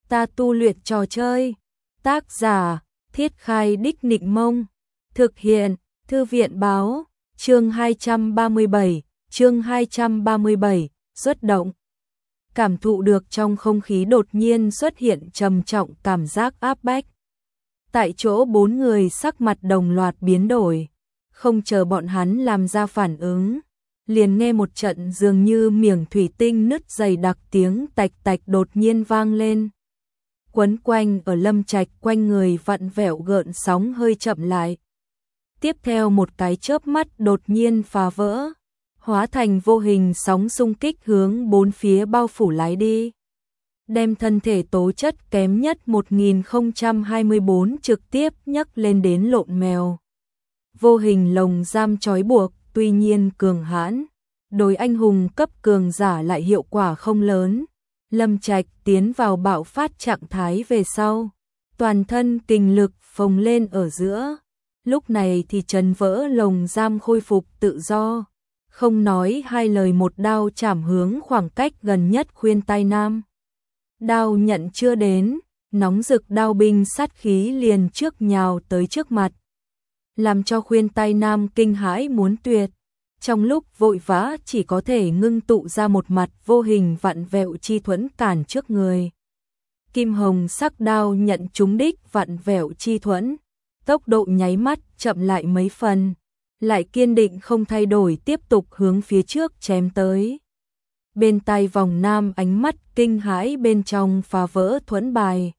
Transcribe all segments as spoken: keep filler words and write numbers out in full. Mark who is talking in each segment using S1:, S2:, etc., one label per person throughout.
S1: ta tu luyện trò chơi. Tác giả, Thiết Khai Đích Nịnh Mông. Thực hiện, Thư viện Báo. Chương hai trăm ba mươi bảy, chương hai trăm ba mươi bảy, xuất động. Cảm thụ được trong không khí đột nhiên xuất hiện trầm trọng cảm giác áp bách. Tại chỗ bốn người sắc mặt đồng loạt biến đổi, không chờ bọn hắn làm ra phản ứng, liền nghe một trận dường như miệng thủy tinh nứt dày đặc tiếng tạch tạch đột nhiên vang lên. Quấn quanh ở Lâm Trạch quanh người vặn vẹo gợn sóng hơi chậm lại. Tiếp theo một cái chớp mắt đột nhiên phá vỡ, hóa thành vô hình sóng xung kích hướng bốn phía bao phủ lái đi. Đem thân thể tố chất kém nhất một nghìn không trăm hai mươi bốn trực tiếp nhấc lên đến lộn mèo. Vô hình lồng giam trói buộc tuy nhiên cường hãn, đối anh hùng cấp cường giả lại hiệu quả không lớn. Lâm Trạch tiến vào bạo phát trạng thái về sau, toàn thân kình lực phồng lên ở giữa, lúc này thì trấn vỡ lồng giam khôi phục tự do, không nói hai lời một đao chảm hướng khoảng cách gần nhất Khuyên Tai Nam. Đao nhận chưa đến, nóng rực đao binh sát khí liền trước nhào tới trước mặt, làm cho Khuyên Tai Nam kinh hãi muốn tuyệt. Trong lúc vội vã chỉ có thể ngưng tụ ra một mặt vô hình vặn vẹo chi thuẫn cản trước người. Kim hồng sắc đao nhận trúng đích vặn vẹo chi thuẫn, tốc độ nháy mắt chậm lại mấy phần, lại kiên định không thay đổi tiếp tục hướng phía trước chém tới. Bên tai vòng nam ánh mắt kinh hãi bên trong phá vỡ thuẫn bài,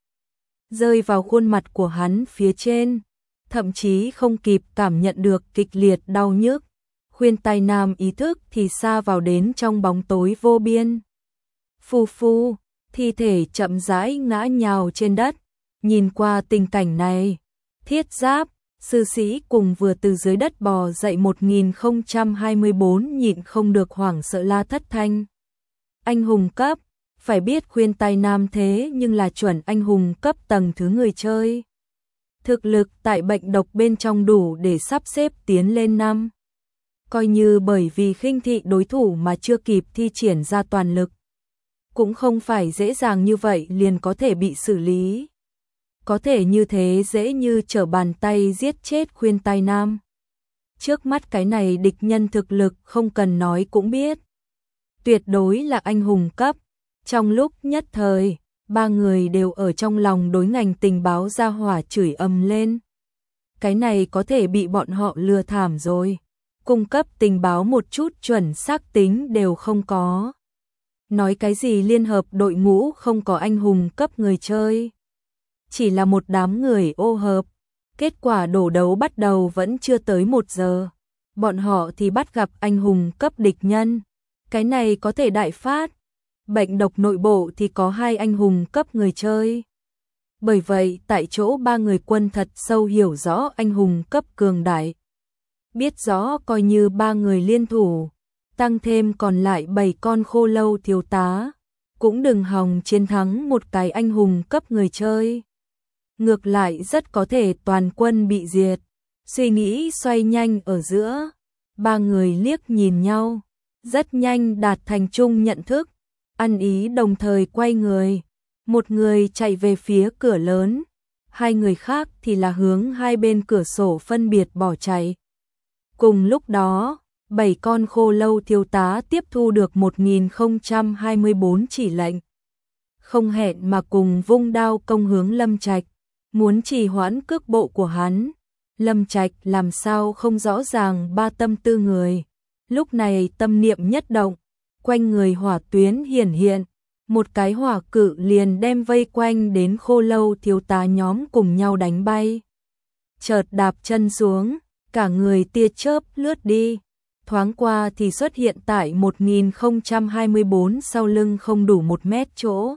S1: rơi vào khuôn mặt của hắn phía trên, thậm chí không kịp cảm nhận được kịch liệt đau nhức. Khuyên Tai Nam ý thức thì xa vào đến trong bóng tối vô biên. Phù phu, thi thể chậm rãi ngã nhào trên đất. Nhìn qua tình cảnh này, Thiết Giáp, sư sĩ cùng vừa từ dưới đất bò dậy một nghìn không trăm hai mươi bốn nhịn không được hoảng sợ la thất thanh. Anh hùng cấp, phải biết Khuyên Tai Nam thế nhưng là chuẩn anh hùng cấp tầng thứ người chơi. Thực lực tại bệnh độc bên trong đủ để sắp xếp tiến lên năm. Coi như bởi vì khinh thị đối thủ mà chưa kịp thi triển ra toàn lực, cũng không phải dễ dàng như vậy liền có thể bị xử lý. Có thể như thế dễ như trở bàn tay giết chết Khuyên Tai Nam. Trước mắt cái này địch nhân thực lực không cần nói cũng biết, tuyệt đối là anh hùng cấp. Trong lúc nhất thời, ba người đều ở trong lòng đối ngành tình báo ra hỏa chửi ầm lên. Cái này có thể bị bọn họ lừa thảm rồi. Cung cấp tình báo một chút chuẩn xác tính đều không có. Nói cái gì liên hợp đội ngũ không có anh hùng cấp người chơi. Chỉ là một đám người ô hợp. Kết quả đổ đấu bắt đầu vẫn chưa tới một giờ. Bọn họ thì bắt gặp anh hùng cấp địch nhân. Cái này có thể đại phát. Bệnh độc nội bộ thì có hai anh hùng cấp người chơi. Bởi vậy tại chỗ ba người quân thật sâu hiểu rõ anh hùng cấp cường đại. Biết rõ coi như ba người liên thủ, tăng thêm còn lại bảy con khô lâu thiếu tá, cũng đừng hòng chiến thắng một cái anh hùng cấp người chơi. Ngược lại rất có thể toàn quân bị diệt. Suy nghĩ xoay nhanh ở giữa, ba người liếc nhìn nhau, rất nhanh đạt thành chung nhận thức, ăn ý đồng thời quay người. Một người chạy về phía cửa lớn, hai người khác thì là hướng hai bên cửa sổ phân biệt bỏ chạy. Cùng lúc đó, bảy con khô lâu thiếu tá tiếp thu được một nghìn không trăm hai mươi bốn chỉ lệnh. Không hẹn mà cùng vung đao công hướng Lâm Trạch, muốn trì hoãn cước bộ của hắn. Lâm Trạch làm sao không rõ ràng ba tâm tư người. Lúc này tâm niệm nhất động, quanh người hỏa tuyến hiển hiện. Một cái hỏa cự liền đem vây quanh đến khô lâu thiếu tá nhóm cùng nhau đánh bay. Chợt đạp chân xuống, cả người tia chớp lướt đi, thoáng qua thì xuất hiện tại một nghìn không trăm hai mươi bốn sau lưng không đủ một mét chỗ.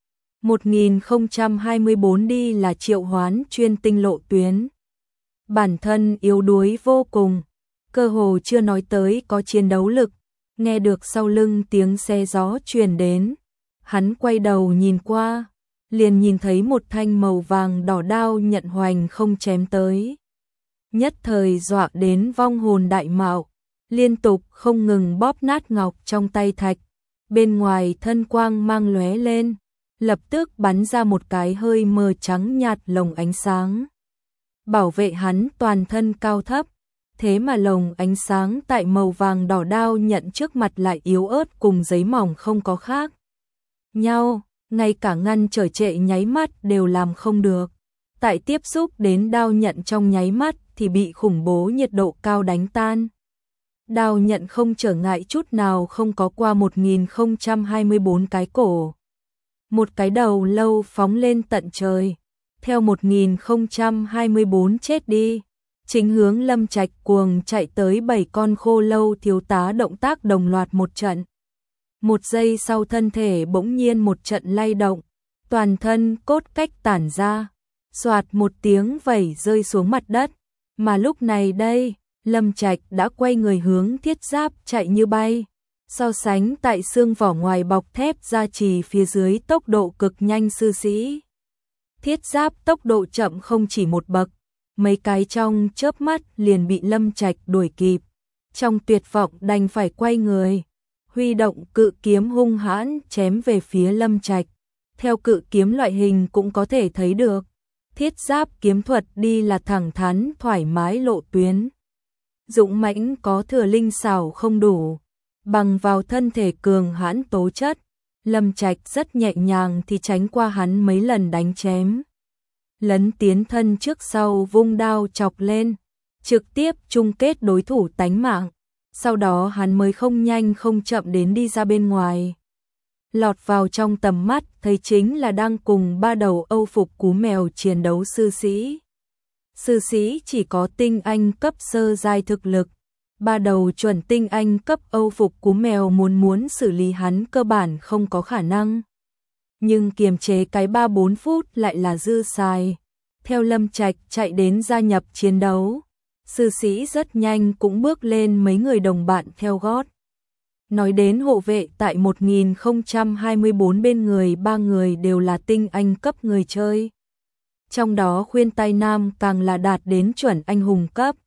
S1: một nghìn không trăm hai mươi bốn đi là triệu hoán chuyên tinh lộ tuyến. Bản thân yếu đuối vô cùng, cơ hồ chưa nói tới có chiến đấu lực, nghe được sau lưng tiếng xe gió truyền đến. Hắn quay đầu nhìn qua, liền nhìn thấy một thanh màu vàng đỏ đao nhận hoành không chém tới. Nhất thời dọa đến vong hồn đại mạo, liên tục không ngừng bóp nát ngọc trong tay thạch, bên ngoài thân quang mang lóe lên, lập tức bắn ra một cái hơi mờ trắng nhạt lồng ánh sáng. Bảo vệ hắn toàn thân cao thấp, thế mà lồng ánh sáng tại màu vàng đỏ đao nhận trước mặt lại yếu ớt cùng giấy mỏng không có khác nhau, ngay cả ngăn trở trệ nháy mắt đều làm không được. Tại tiếp xúc đến đao nhận trong nháy mắt thì bị khủng bố nhiệt độ cao đánh tan. Đao nhận không trở ngại chút nào không có qua một nghìn không trăm hai mươi bốn cái cổ. Một cái đầu lâu phóng lên tận trời. Theo một nghìn không trăm hai mươi bốn chết đi. Chính hướng Lâm Trạch cuồng chạy tới bảy con khô lâu thiếu tá động tác đồng loạt một trận. Một giây sau thân thể bỗng nhiên một trận lay động. Toàn thân cốt cách tản ra. Soạt một tiếng vẩy rơi xuống mặt đất. Mà lúc này đây, Lâm Trạch đã quay người hướng thiết giáp chạy như bay. So sánh tại xương vỏ ngoài bọc thép gia trì phía dưới tốc độ cực nhanh sư sĩ. Thiết giáp tốc độ chậm không chỉ một bậc, mấy cái trong chớp mắt liền bị Lâm Trạch đuổi kịp. Trong tuyệt vọng đành phải quay người, huy động cự kiếm hung hãn chém về phía Lâm Trạch. Theo cự kiếm loại hình cũng có thể thấy được, thiết giáp kiếm thuật đi là thẳng thắn thoải mái lộ tuyến. Dũng mãnh có thừa linh xảo không đủ, bằng vào thân thể cường hãn tố chất, Lâm Trạch rất nhẹ nhàng thì tránh qua hắn mấy lần đánh chém. Lấn tiến thân trước sau vung đao chọc lên, trực tiếp chung kết đối thủ tánh mạng. Sau đó hắn mới không nhanh không chậm đến đi ra bên ngoài. Lọt vào trong tầm mắt thấy chính là đang cùng ba đầu Âu phục cú mèo chiến đấu sư sĩ. Sư sĩ chỉ có tinh anh cấp sơ giai thực lực. Ba đầu chuẩn tinh anh cấp Âu phục cú mèo muốn muốn xử lý hắn cơ bản không có khả năng. Nhưng kiềm chế cái ba bốn phút lại là dư xài. Theo Lâm Trạch chạy đến gia nhập chiến đấu, sư sĩ rất nhanh cũng bước lên mấy người đồng bạn theo gót. Nói đến hộ vệ tại một nghìn không trăm hai mươi bốn bên người ba người đều là tinh anh cấp người chơi. Trong đó khuyên tai nam càng là đạt đến chuẩn anh hùng cấp.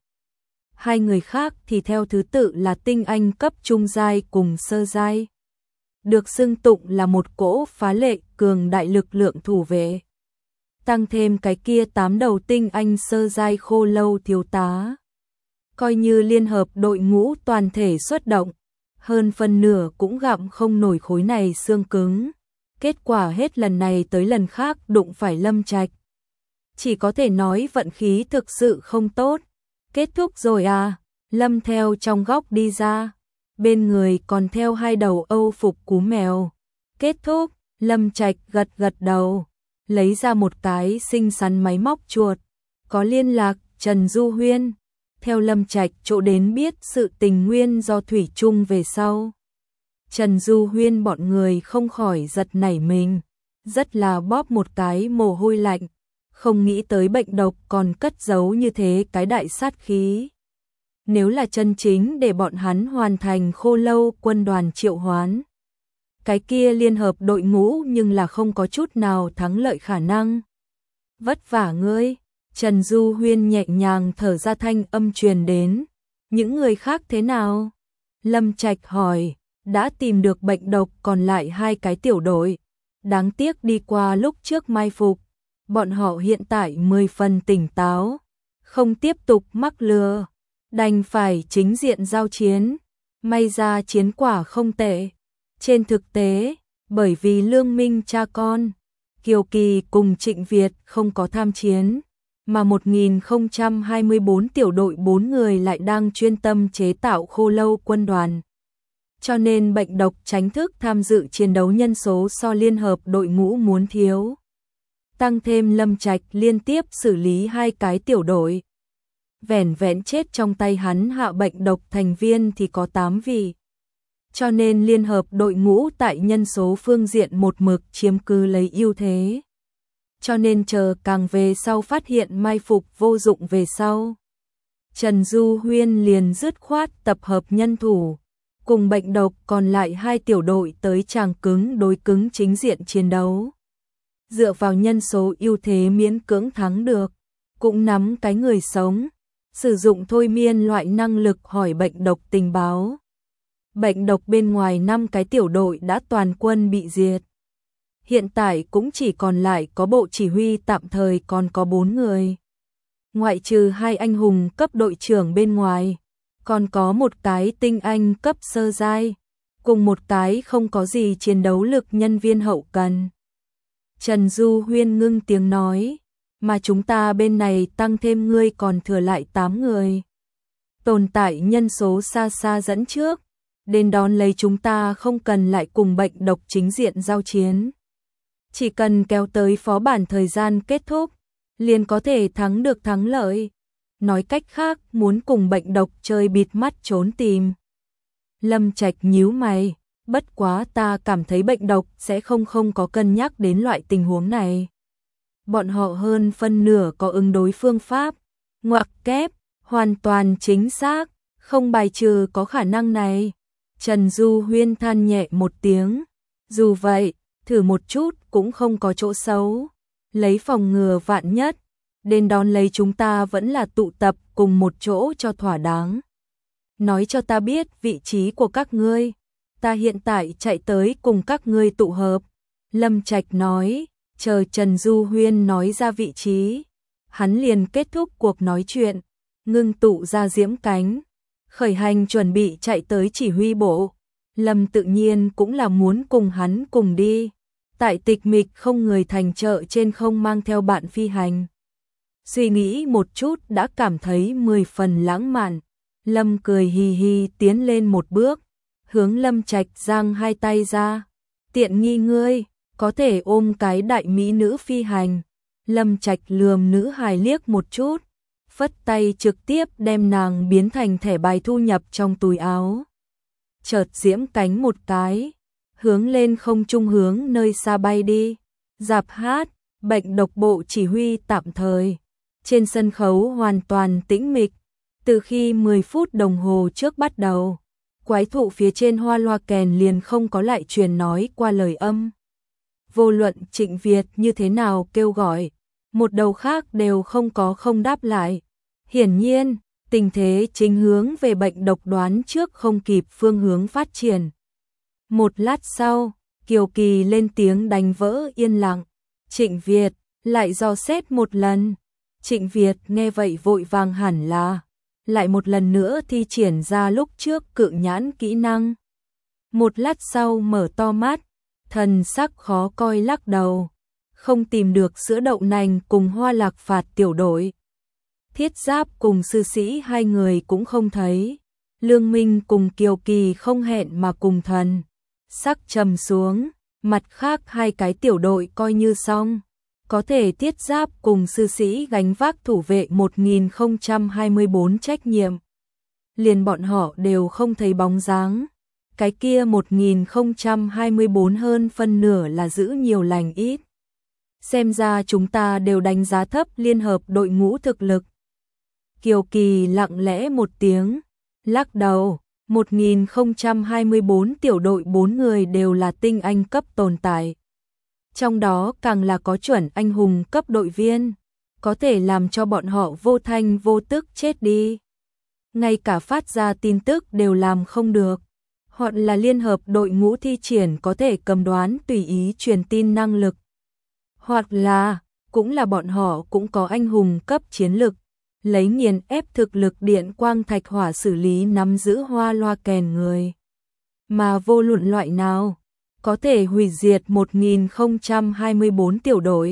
S1: Hai người khác thì theo thứ tự là tinh anh cấp trung giai cùng sơ giai. Được xưng tụng là một cỗ phá lệ cường đại lực lượng thủ vệ. Tăng thêm cái kia tám đầu tinh anh sơ giai khô lâu thiếu tá. Coi như liên hợp đội ngũ toàn thể xuất động, hơn phần nửa cũng gặm không nổi khối này xương cứng. Kết quả hết lần này tới lần khác đụng phải Lâm Trạch. Chỉ có thể nói vận khí thực sự không tốt. Kết thúc rồi à? Lâm theo trong góc đi ra. Bên người còn theo hai đầu Âu phục cú mèo. Kết thúc, Lâm Trạch gật gật đầu. Lấy ra một cái xinh xắn máy móc chuột. Có liên lạc Trần Du Huyên. Theo Lâm Trạch chỗ đến biết sự tình nguyên do Thủy Chung về sau. Trần Du Huyên bọn người không khỏi giật nảy mình. Rất là bóp một cái mồ hôi lạnh. Không nghĩ tới bệnh độc còn cất giấu như thế cái đại sát khí. Nếu là chân chính để bọn hắn hoàn thành khô lâu quân đoàn triệu hoán. Cái kia liên hợp đội ngũ nhưng là không có chút nào thắng lợi khả năng. Vất vả ngươi, Trần Du Huyên nhẹ nhàng thở ra thanh âm truyền đến. Những người khác thế nào? Lâm Trạch hỏi, đã tìm được bệnh độc còn lại hai cái tiểu đội. Đáng tiếc đi qua lúc trước mai phục. Bọn họ hiện tại mười phần tỉnh táo, không tiếp tục mắc lừa, đành phải chính diện giao chiến. May ra chiến quả không tệ. Trên thực tế, bởi vì Lương Minh cha con, Kiều Kỳ cùng Trịnh Việt không có tham chiến, mà một nghìn không trăm hai mươi bốn tiểu đội bốn người lại đang chuyên tâm chế tạo khô lâu quân đoàn. Cho nên bệnh độc tránh thức tham dự chiến đấu nhân số so liên hợp đội ngũ muốn thiếu. Tăng thêm Lâm Trạch liên tiếp xử lý hai cái tiểu đội. Vẻn vẹn chết trong tay hắn hạ bệnh độc thành viên thì có tám vị. Cho nên liên hợp đội ngũ tại nhân số phương diện một mực chiếm cứ lấy ưu thế. Cho nên chờ càng về sau phát hiện mai phục vô dụng về sau. Trần Du Huyên liền dứt khoát tập hợp nhân thủ. Cùng bệnh độc còn lại hai tiểu đội tới tràng cứng đối cứng chính diện chiến đấu. Dựa vào nhân số ưu thế miễn cưỡng thắng được, cũng nắm cái người sống, sử dụng thôi miên loại năng lực hỏi bệnh độc tình báo. Bệnh độc bên ngoài năm cái tiểu đội đã toàn quân bị diệt. Hiện tại cũng chỉ còn lại có bộ chỉ huy tạm thời còn có bốn người. Ngoại trừ hai anh hùng cấp đội trưởng bên ngoài, còn có một cái tinh anh cấp sơ giai, cùng một cái không có gì chiến đấu lực nhân viên hậu cần. Trần Du Huyên ngưng tiếng nói, mà chúng ta bên này tăng thêm ngươi còn thừa lại tám người. Tồn tại nhân số xa xa dẫn trước, đến đón lấy chúng ta không cần lại cùng bệnh độc chính diện giao chiến. Chỉ cần kéo tới phó bản thời gian kết thúc, liền có thể thắng được thắng lợi. Nói cách khác, muốn cùng bệnh độc chơi bịt mắt trốn tìm. Lâm Trạch nhíu mày, bất quá ta cảm thấy bệnh độc sẽ không không có cân nhắc đến loại tình huống này. Bọn họ hơn phân nửa có ứng đối phương pháp, ngoặc kép, hoàn toàn chính xác, không bài trừ có khả năng này. Trần Du Huyên than nhẹ một tiếng, dù vậy, thử một chút cũng không có chỗ xấu, lấy phòng ngừa vạn nhất, đến đón lấy chúng ta vẫn là tụ tập cùng một chỗ cho thỏa đáng. Nói cho ta biết vị trí của các ngươi, ta hiện tại chạy tới cùng các ngươi tụ hợp. Lâm Trạch nói, chờ Trần Du Huyên nói ra vị trí, hắn liền kết thúc cuộc nói chuyện, ngưng tụ ra diễm cánh, khởi hành chuẩn bị chạy tới chỉ huy bộ. Lâm tự nhiên cũng là muốn cùng hắn cùng đi. Tại tịch mịch không người thành chợ trên không mang theo bạn phi hành. Suy nghĩ một chút đã cảm thấy mười phần lãng mạn. Lâm cười hì hì tiến lên một bước, hướng Lâm Trạch giang hai tay ra. Tiện nghi ngươi, có thể ôm cái đại mỹ nữ phi hành. Lâm Trạch lườm nữ hài liếc một chút, phất tay trực tiếp đem nàng biến thành thẻ bài thu nhập trong túi áo. Chợt diễm cánh một cái, hướng lên không trung hướng nơi xa bay đi. Dạp hát, bệnh độc bộ chỉ huy tạm thời. Trên sân khấu hoàn toàn tĩnh mịch. Từ khi mười phút đồng hồ trước bắt đầu, quái thụ phía trên hoa loa kèn liền không có lại truyền nói qua lời âm. Vô luận Trịnh Việt như thế nào kêu gọi, một đầu khác đều không có không đáp lại. Hiển nhiên, tình thế chính hướng về bệnh độc đoán trước không kịp phương hướng phát triển. Một lát sau, Kiều Kỳ lên tiếng đánh vỡ yên lặng. Trịnh Việt, lại dò xét một lần. Trịnh Việt nghe vậy vội vàng hẳn là, lại một lần nữa thi triển ra lúc trước cự nhãn kỹ năng. Một lát sau mở to mắt, thần sắc khó coi lắc đầu. Không tìm được sữa đậu nành cùng hoa lạc phạt tiểu đội. Thiết Giáp cùng sư sĩ hai người cũng không thấy. Lương Minh cùng Kiều Kỳ không hẹn mà cùng thần. Sắc trầm xuống, mặt khác hai cái tiểu đội coi như xong. Có thể Thiết Giáp cùng sư sĩ gánh vác thủ vệ một nghìn không trăm hai mươi bốn trách nhiệm. Liền bọn họ đều không thấy bóng dáng. Cái kia một nghìn không trăm hai mươi bốn hơn phân nửa là giữ nhiều lành ít. Xem ra chúng ta đều đánh giá thấp liên hợp đội ngũ thực lực. Kiều Kỳ lặng lẽ một tiếng, lắc đầu, một nghìn không trăm hai mươi bốn tiểu đội bốn người đều là tinh anh cấp tồn tại. Trong đó càng là có chuẩn anh hùng cấp đội viên, có thể làm cho bọn họ vô thanh vô tức chết đi. Ngay cả phát ra tin tức đều làm không được. Hoặc là liên hợp đội ngũ thi triển có thể cầm đoán tùy ý truyền tin năng lực. Hoặc là, cũng là bọn họ cũng có anh hùng cấp chiến lực, lấy nghiền ép thực lực điện quang thạch hỏa xử lý nắm giữ hoa loa kèn người. Mà vô luận loại nào, có thể hủy diệt một nghìn không trăm hai mươi bốn tiểu đội.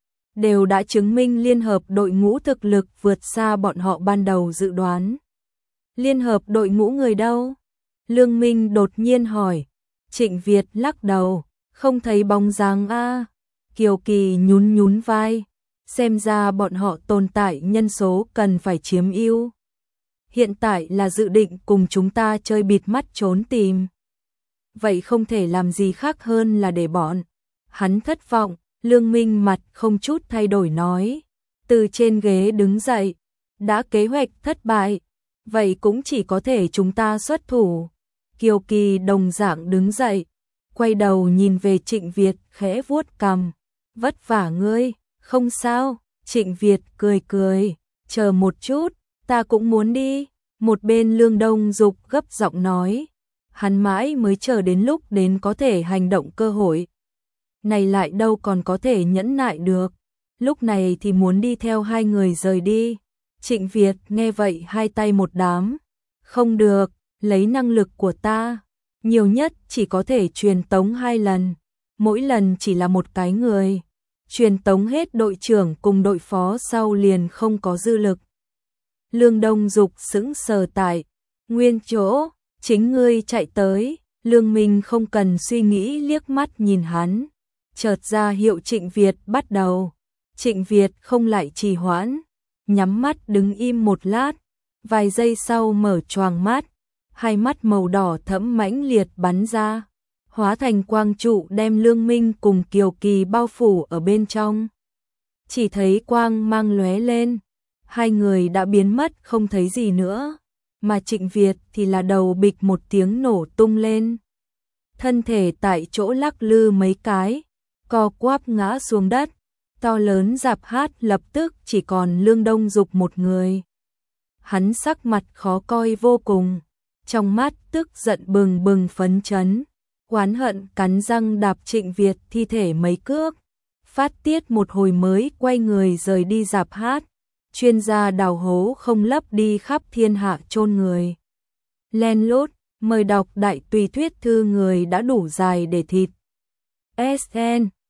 S1: Đều đã chứng minh liên hợp đội ngũ thực lực vượt xa bọn họ ban đầu dự đoán. Liên hợp đội ngũ người đâu? Lương Minh đột nhiên hỏi. Trịnh Việt lắc đầu, không thấy bóng dáng a. Kiều Kỳ nhún nhún vai, xem ra bọn họ tồn tại nhân số cần phải chiếm ưu. Hiện tại là dự định cùng chúng ta chơi bịt mắt trốn tìm. Vậy không thể làm gì khác hơn là để bọn hắn thất vọng. Lương Minh mặt không chút thay đổi nói, từ trên ghế đứng dậy, đã kế hoạch thất bại, vậy cũng chỉ có thể chúng ta xuất thủ. Kiều Kỳ đồng dạng đứng dậy, quay đầu nhìn về Trịnh Việt khẽ vuốt cằm, vất vả ngươi, không sao. Trịnh Việt cười cười, chờ một chút, ta cũng muốn đi. Một bên Lương Đông Dục gấp giọng nói, hắn mãi mới chờ đến lúc đến có thể hành động cơ hội. này lại đâu còn có thể nhẫn nại được, lúc này thì muốn đi theo hai người rời đi. Trịnh Việt nghe vậy hai tay một đám, không được, lấy năng lực của ta, nhiều nhất chỉ có thể truyền tống hai lần, mỗi lần chỉ là một cái người, truyền tống hết đội trưởng cùng đội phó sau liền không có dư lực. Lương Đông Dục sững sờ tại nguyên chỗ, chính ngươi chạy tới. Lương Minh không cần suy nghĩ liếc mắt nhìn hắn, chợt ra hiệu Trịnh Việt bắt đầu. Trịnh Việt không lại trì hoãn, nhắm mắt đứng im một lát, vài giây sau mở choàng mắt, hai mắt màu đỏ thẫm mãnh liệt bắn ra, hóa thành quang trụ đem Lương Minh cùng Kiều Kỳ bao phủ ở bên trong. Chỉ thấy quang mang lóe lên, hai người đã biến mất không thấy gì nữa, mà Trịnh Việt thì là đầu bịch một tiếng nổ tung lên. Thân thể tại chỗ lắc lư mấy cái, co quắp ngã xuống đất, to lớn rạp hát lập tức chỉ còn Lương Đông Dục một người. Hắn sắc mặt khó coi vô cùng, trong mắt tức giận bừng bừng phấn chấn, oán hận cắn răng đạp Trịnh Việt thi thể mấy cước, phát tiết một hồi mới quay người rời đi rạp hát. Chuyên gia đào hố không lấp đi khắp thiên hạ chôn người. Len lút, mời đọc đại tùy thuyết thư người đã đủ dài để thịt. ét en